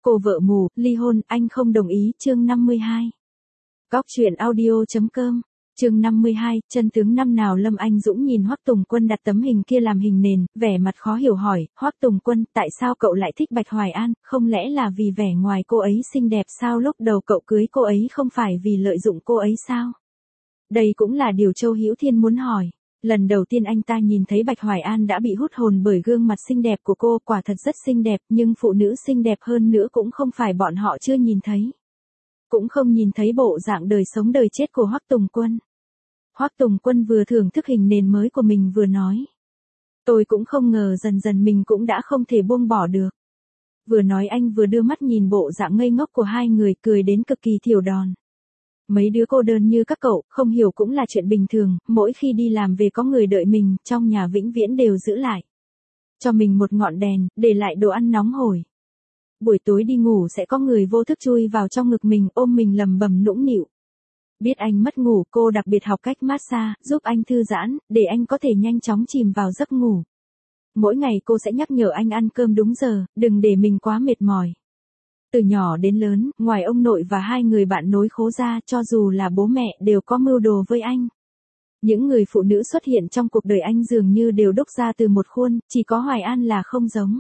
Cô vợ mù, ly hôn, anh không đồng ý, chương 52. Góc truyện audio.com, chương 52, chân tướng năm nào. Lâm Anh Dũng nhìn Hoắc Tùng Quân đặt tấm hình kia làm hình nền, vẻ mặt khó hiểu hỏi, Hoắc Tùng Quân, tại sao cậu lại thích Bạch Hoài An, không lẽ là vì vẻ ngoài cô ấy xinh đẹp sao? Lúc đầu cậu cưới cô ấy không phải vì lợi dụng cô ấy sao? Đây cũng là điều Châu Hữu Thiên muốn hỏi. Lần đầu tiên anh ta nhìn thấy Bạch Hoài An đã bị hút hồn bởi gương mặt xinh đẹp của cô, quả thật rất xinh đẹp, nhưng phụ nữ xinh đẹp hơn nữa cũng không phải bọn họ chưa nhìn thấy. Cũng không nhìn thấy bộ dạng đời sống đời chết của Hoắc Tùng Quân. Hoắc Tùng Quân vừa thưởng thức hình nền mới của mình vừa nói. Tôi cũng không ngờ dần dần mình cũng đã không thể buông bỏ được. Vừa nói anh vừa đưa mắt nhìn bộ dạng ngây ngốc của hai người, cười đến cực kỳ thiểu đòn. Mấy đứa cô đơn như các cậu, không hiểu cũng là chuyện bình thường, mỗi khi đi làm về có người đợi mình, trong nhà vĩnh viễn đều giữ lại. Cho mình một ngọn đèn, để lại đồ ăn nóng hổi. Buổi tối đi ngủ sẽ có người vô thức chui vào trong ngực mình, ôm mình lầm bầm nũng nịu. Biết anh mất ngủ, cô đặc biệt học cách massage, giúp anh thư giãn, để anh có thể nhanh chóng chìm vào giấc ngủ. Mỗi ngày cô sẽ nhắc nhở anh ăn cơm đúng giờ, đừng để mình quá mệt mỏi. Từ nhỏ đến lớn, ngoài ông nội và hai người bạn nối khố ra, cho dù là bố mẹ đều có mưu đồ với anh. Những người phụ nữ xuất hiện trong cuộc đời anh dường như đều đúc ra từ một khuôn, chỉ có Hoài An là không giống.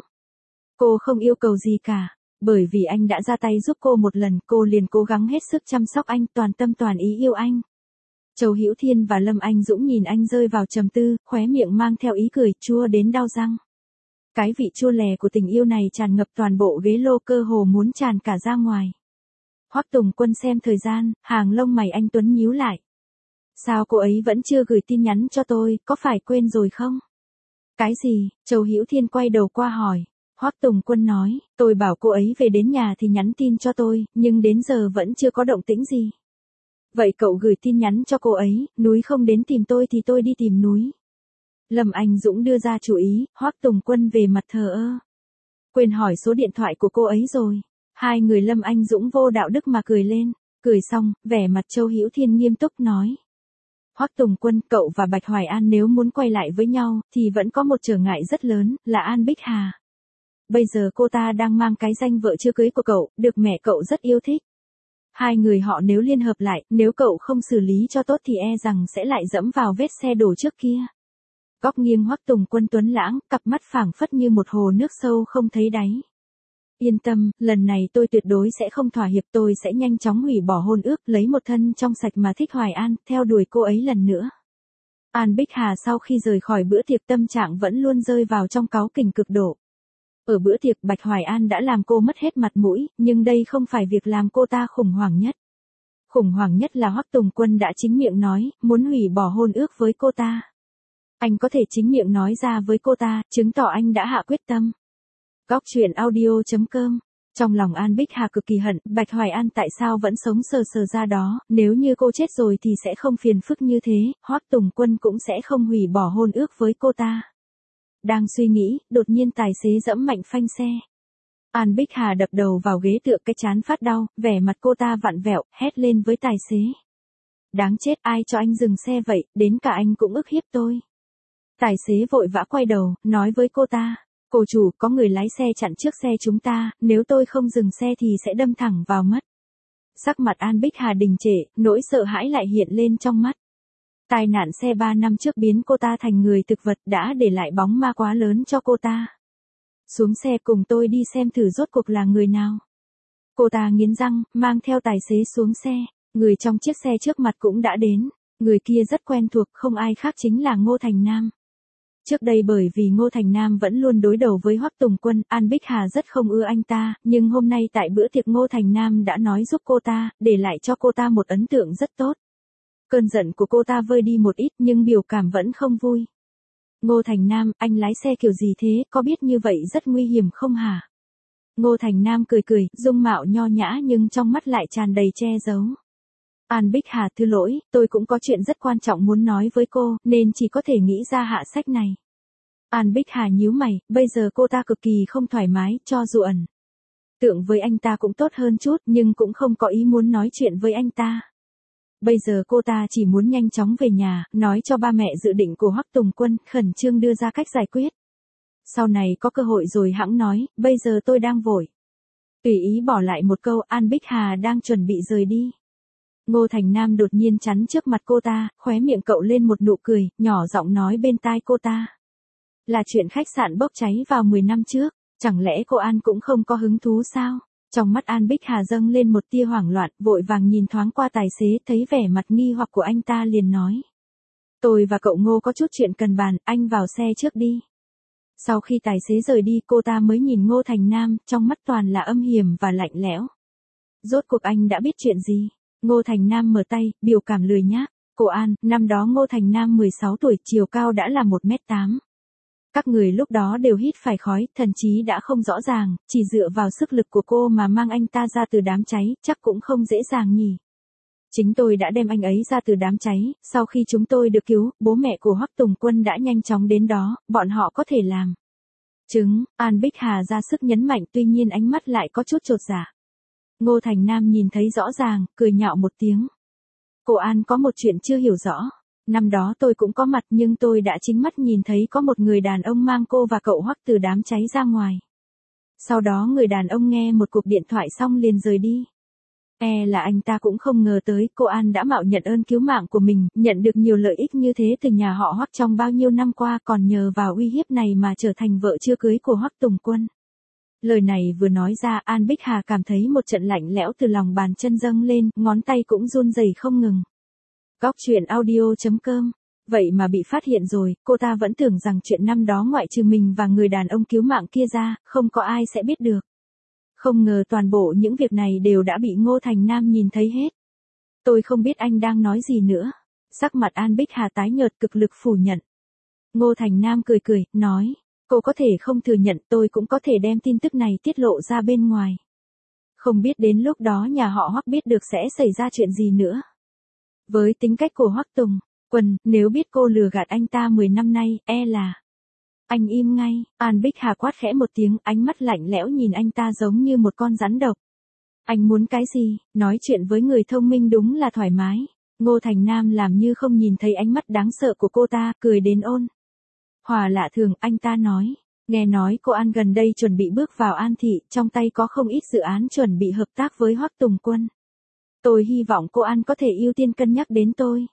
Cô không yêu cầu gì cả, bởi vì anh đã ra tay giúp cô một lần, cô liền cố gắng hết sức chăm sóc anh, toàn tâm toàn ý yêu anh. Châu Hữu Thiên và Lâm Anh Dũng nhìn anh rơi vào trầm tư, khóe miệng mang theo ý cười, chua đến đau răng. Cái vị chua lè của tình yêu này tràn ngập toàn bộ ghế lô, cơ hồ muốn tràn cả ra ngoài. Hoắc Tùng Quân xem thời gian, hàng lông mày anh tuấn nhíu lại. Sao cô ấy vẫn chưa gửi tin nhắn cho tôi, có phải quên rồi không? Cái gì? Châu Hữu Thiên quay đầu qua hỏi. Hoắc Tùng Quân nói, tôi bảo cô ấy về đến nhà thì nhắn tin cho tôi, nhưng đến giờ vẫn chưa có động tĩnh gì. Vậy cậu gửi tin nhắn cho cô ấy, núi không đến tìm tôi thì tôi đi tìm núi. Lâm Anh Dũng đưa ra chủ ý, Hoắc Tùng Quân về mặt thờ ơ. Quên hỏi số điện thoại của cô ấy rồi. Hai người Lâm Anh Dũng vô đạo đức mà cười lên. Cười xong, vẻ mặt Châu Hữu Thiên nghiêm túc nói. Hoắc Tùng Quân, cậu và Bạch Hoài An nếu muốn quay lại với nhau, thì vẫn có một trở ngại rất lớn, là An Bích Hà. Bây giờ cô ta đang mang cái danh vợ chưa cưới của cậu, được mẹ cậu rất yêu thích. Hai người họ nếu liên hợp lại, nếu cậu không xử lý cho tốt thì e rằng sẽ lại dẫm vào vết xe đổ trước kia. Góc nghiêng Hoắc Tùng Quân tuấn lãng, cặp mắt phảng phất như một hồ nước sâu không thấy đáy. Yên tâm, lần này tôi tuyệt đối sẽ không thỏa hiệp, tôi sẽ nhanh chóng hủy bỏ hôn ước, lấy một thân trong sạch mà thích Hoài An, theo đuổi cô ấy lần nữa. An Bích Hà sau khi rời khỏi bữa tiệc tâm trạng vẫn luôn rơi vào trong cáu kỉnh cực độ. Ở bữa tiệc Bạch Hoài An đã làm cô mất hết mặt mũi, nhưng đây không phải việc làm cô ta khủng hoảng nhất. Khủng hoảng nhất là Hoắc Tùng Quân đã chính miệng nói, muốn hủy bỏ hôn ước với cô ta. Anh có thể chính miệng nói ra với cô ta, chứng tỏ anh đã hạ quyết tâm. Góc truyện audio.com. Trong lòng An Bích Hà cực kỳ hận, Bạch Hoài An tại sao vẫn sống sờ sờ ra đó, nếu như cô chết rồi thì sẽ không phiền phức như thế, Hoắc Tùng Quân cũng sẽ không hủy bỏ hôn ước với cô ta. Đang suy nghĩ, đột nhiên tài xế giẫm mạnh phanh xe. An Bích Hà đập đầu vào ghế tựa, cái trán phát đau, vẻ mặt cô ta vặn vẹo, hét lên với tài xế. Đáng chết, ai cho anh dừng xe vậy, đến cả anh cũng ức hiếp tôi. Tài xế vội vã quay đầu, nói với cô ta. Cô chủ, có người lái xe chặn trước xe chúng ta, nếu tôi không dừng xe thì sẽ đâm thẳng vào mất. Sắc mặt An Bích Hà đình trệ, nỗi sợ hãi lại hiện lên trong mắt. Tai nạn xe 3 năm trước biến cô ta thành người thực vật đã để lại bóng ma quá lớn cho cô ta. Xuống xe cùng tôi đi xem thử rốt cuộc là người nào. Cô ta nghiến răng, mang theo tài xế xuống xe. Người trong chiếc xe trước mặt cũng đã đến. Người kia rất quen thuộc, không ai khác chính là Ngô Thành Nam. Trước đây bởi vì Ngô Thành Nam vẫn luôn đối đầu với Hoắc Tùng Quân, An Bích Hà rất không ưa anh ta, nhưng hôm nay tại bữa tiệc Ngô Thành Nam đã nói giúp cô ta, để lại cho cô ta một ấn tượng rất tốt. Cơn giận của cô ta vơi đi một ít nhưng biểu cảm vẫn không vui. Ngô Thành Nam, anh lái xe kiểu gì thế, có biết như vậy rất nguy hiểm không hả? Ngô Thành Nam cười cười, dung mạo nho nhã nhưng trong mắt lại tràn đầy che giấu. An Bích Hà, thứ lỗi, tôi cũng có chuyện rất quan trọng muốn nói với cô, nên chỉ có thể nghĩ ra hạ sách này. An Bích Hà nhíu mày, bây giờ cô ta cực kỳ không thoải mái, cho dù ẩn tượng với anh ta cũng tốt hơn chút, nhưng cũng không có ý muốn nói chuyện với anh ta. Bây giờ cô ta chỉ muốn nhanh chóng về nhà, nói cho ba mẹ dự định của Hoắc Tùng Quân, khẩn trương đưa ra cách giải quyết. Sau này có cơ hội rồi hẵng nói, bây giờ tôi đang vội. Tùy ý bỏ lại một câu, An Bích Hà đang chuẩn bị rời đi. Ngô Thành Nam đột nhiên chắn trước mặt cô ta, khóe miệng cậu lên một nụ cười, nhỏ giọng nói bên tai cô ta. Là chuyện khách sạn bốc cháy vào 10 năm trước, chẳng lẽ cô An cũng không có hứng thú sao? Trong mắt An Bích Hà dâng lên một tia hoảng loạn, vội vàng nhìn thoáng qua tài xế, thấy vẻ mặt nghi hoặc của anh ta liền nói. Tôi và cậu Ngô có chút chuyện cần bàn, anh vào xe trước đi. Sau khi tài xế rời đi, cô ta mới nhìn Ngô Thành Nam, trong mắt toàn là âm hiểm và lạnh lẽo. Rốt cuộc anh đã biết chuyện gì? Ngô Thành Nam mở tay, biểu cảm lười nhác. Cô An, năm đó Ngô Thành Nam 16 tuổi, chiều cao đã là 1m8. Các người lúc đó đều hít phải khói, thần chí đã không rõ ràng, chỉ dựa vào sức lực của cô mà mang anh ta ra từ đám cháy, chắc cũng không dễ dàng nhỉ. Chính tôi đã đem anh ấy ra từ đám cháy, sau khi chúng tôi được cứu, bố mẹ của Hoắc Tùng Quân đã nhanh chóng đến đó, bọn họ có thể làm chứng. An Bích Hà ra sức nhấn mạnh, tuy nhiên ánh mắt lại có chút chột dạ. Ngô Thành Nam nhìn thấy rõ ràng, cười nhạo một tiếng. Cô An có một chuyện chưa hiểu rõ. Năm đó tôi cũng có mặt nhưng tôi đã chính mắt nhìn thấy có một người đàn ông mang cô và cậu Hoắc từ đám cháy ra ngoài. Sau đó người đàn ông nghe một cuộc điện thoại xong liền rời đi. Là anh ta cũng không ngờ tới cô An đã mạo nhận ơn cứu mạng của mình, nhận được nhiều lợi ích như thế từ nhà họ Hoắc trong bao nhiêu năm qua, còn nhờ vào uy hiếp này mà trở thành vợ chưa cưới của Hoắc Tùng Quân. Lời này vừa nói ra, An Bích Hà cảm thấy một trận lạnh lẽo từ lòng bàn chân dâng lên, ngón tay cũng run rẩy không ngừng. Góc truyện audio.com. Vậy mà bị phát hiện rồi, cô ta vẫn tưởng rằng chuyện năm đó ngoại trừ mình và người đàn ông cứu mạng kia ra, không có ai sẽ biết được. Không ngờ toàn bộ những việc này đều đã bị Ngô Thành Nam nhìn thấy hết. Tôi không biết anh đang nói gì nữa. Sắc mặt An Bích Hà tái nhợt, cực lực phủ nhận. Ngô Thành Nam cười cười, nói. Cô có thể không thừa nhận, tôi cũng có thể đem tin tức này tiết lộ ra bên ngoài. Không biết đến lúc đó nhà họ Hoắc biết được sẽ xảy ra chuyện gì nữa. Với tính cách của Hoắc Tùng Quân, nếu biết cô lừa gạt anh ta 10 năm nay, là... Anh im ngay. An Bích Hà quát khẽ một tiếng, ánh mắt lạnh lẽo nhìn anh ta giống như một con rắn độc. Anh muốn cái gì? Nói chuyện với người thông minh đúng là thoải mái. Ngô Thành Nam làm như không nhìn thấy ánh mắt đáng sợ của cô ta, cười đến ôn hòa lạ thường. Anh ta nói. Nghe nói cô An gần đây chuẩn bị bước vào An Thị, trong tay có không ít dự án chuẩn bị hợp tác với Hoắc Tùng Quân. Tôi hy vọng cô An có thể ưu tiên cân nhắc đến tôi.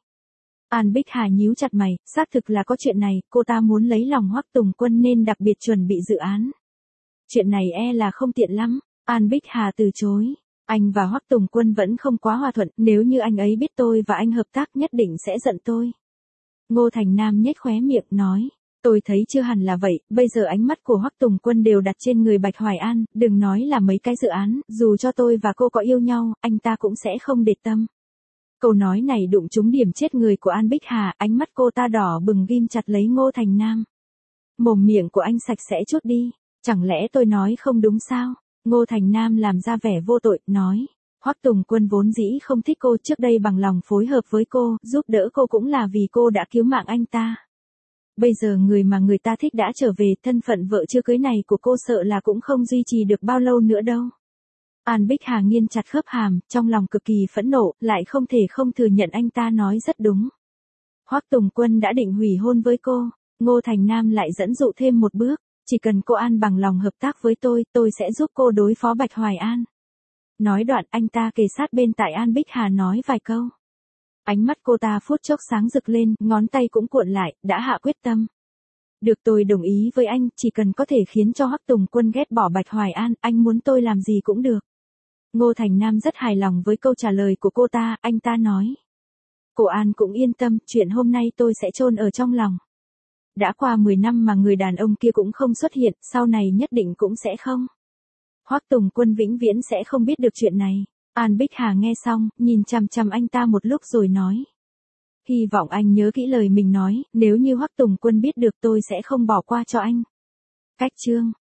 An Bích Hà nhíu chặt mày, xác thực là có chuyện này, cô ta muốn lấy lòng Hoắc Tùng Quân nên đặc biệt chuẩn bị dự án. Chuyện này là không tiện lắm. An Bích Hà từ chối. Anh và Hoắc Tùng Quân vẫn không quá hòa thuận, nếu như anh ấy biết tôi và anh hợp tác nhất định sẽ giận tôi. Ngô Thành Nam nhếch khóe miệng nói. Tôi thấy chưa hẳn là vậy, bây giờ ánh mắt của Hoắc Tùng Quân đều đặt trên người Bạch Hoài An, đừng nói là mấy cái dự án, dù cho tôi và cô có yêu nhau, anh ta cũng sẽ không để tâm. Câu nói này đụng trúng điểm chết người của An Bích Hà, ánh mắt cô ta đỏ bừng ghim chặt lấy Ngô Thành Nam. Mồm miệng của anh sạch sẽ chút đi, chẳng lẽ tôi nói không đúng sao? Ngô Thành Nam làm ra vẻ vô tội, nói. Hoắc Tùng Quân vốn dĩ không thích cô, trước đây bằng lòng phối hợp với cô, giúp đỡ cô cũng là vì cô đã cứu mạng anh ta. Bây giờ người mà người ta thích đã trở về, thân phận vợ chưa cưới này của cô sợ là cũng không duy trì được bao lâu nữa đâu. An Bích Hà nghiến chặt khớp hàm, trong lòng cực kỳ phẫn nộ, lại không thể không thừa nhận anh ta nói rất đúng. Hoắc Tùng Quân đã định hủy hôn với cô, Ngô Thành Nam lại dẫn dụ thêm một bước, chỉ cần cô An bằng lòng hợp tác với tôi sẽ giúp cô đối phó Bạch Hoài An. Nói đoạn anh ta kề sát bên tai An Bích Hà nói vài câu. Ánh mắt cô ta phút chốc sáng rực lên, ngón tay cũng cuộn lại, đã hạ quyết tâm. Được, tôi đồng ý với anh, chỉ cần có thể khiến cho Hoắc Tùng Quân ghét bỏ Bạch Hoài An, anh muốn tôi làm gì cũng được. Ngô Thành Nam rất hài lòng với câu trả lời của cô ta, anh ta nói. Cô An cũng yên tâm, chuyện hôm nay tôi sẽ chôn ở trong lòng. Đã qua 10 năm mà người đàn ông kia cũng không xuất hiện, sau này nhất định cũng sẽ không. Hoắc Tùng Quân vĩnh viễn sẽ không biết được chuyện này. An Bích Hà nghe xong, nhìn chằm chằm anh ta một lúc rồi nói. Hy vọng anh nhớ kỹ lời mình nói, nếu như Hoắc Tùng Quân biết được tôi sẽ không bỏ qua cho anh. Cách chương